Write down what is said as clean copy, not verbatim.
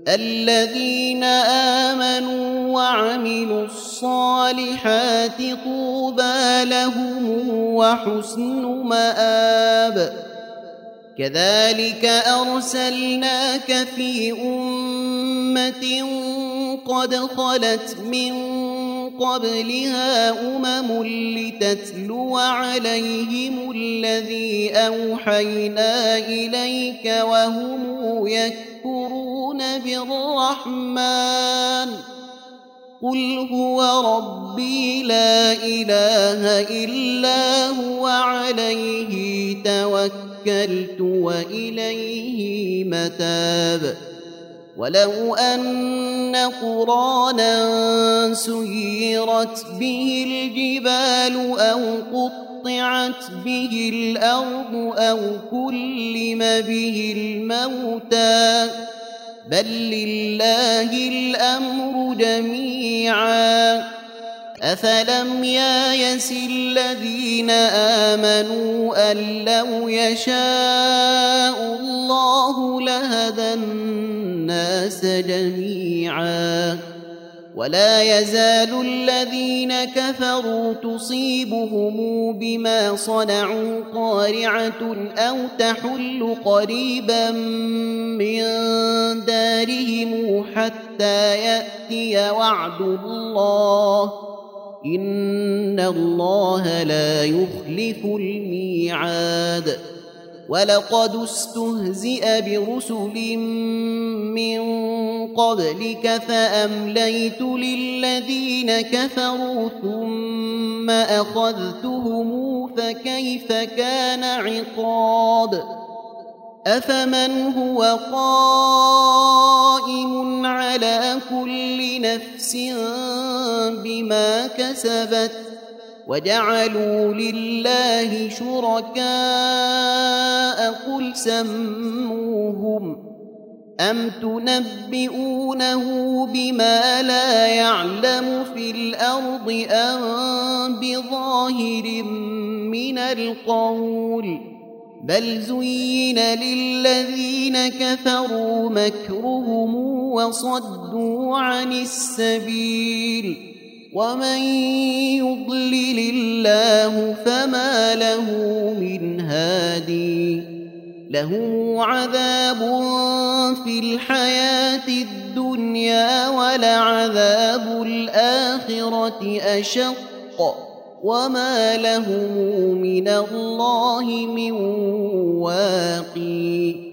الذين آمنوا وعملوا الصالحات طوبى لهم وحسن مآب. كذلك أرسلناك في أمة قد خلت من قبلها لتتلو عليهم الذي أوحينا إليك وهم يكفرون بالرحمن. قل هو ربي لا إله إلا هو عليه توكلت وإليه متاب. ولو أن قرآنا سيرت به الجبال أو قطعت به الأرض أو كلم به الموتى بل لله الأمر جميعا. أفلم ييأس الذين آمنوا أن لو يشاء الله لهدى الناس جميعا. ولا يزال الذين كفروا تصيبهم بما صنعوا قارعة أو تحل قريبا من دارهم حتى يأتي وعد الله إن الله لا يخلف الميعاد. ولقد استهزئ برسل من قبلك فأمليت للذين كفروا ثم أخذتهم فكيف كان عقاب. أفمن هو قائم على كل نفس بما كسبت وجعلوا لله شركاء قل سموهم أم تنبئونه بما لا يعلم في الأرض أم بظاهر من القول بل زين للذين كفروا مكرهم وصدوا عن السبيل ومن يضلل الله فما له من هادي. لهم عذاب في الحياة الدنيا ولعذاب الآخرة أشق وما لهم من الله من واقي.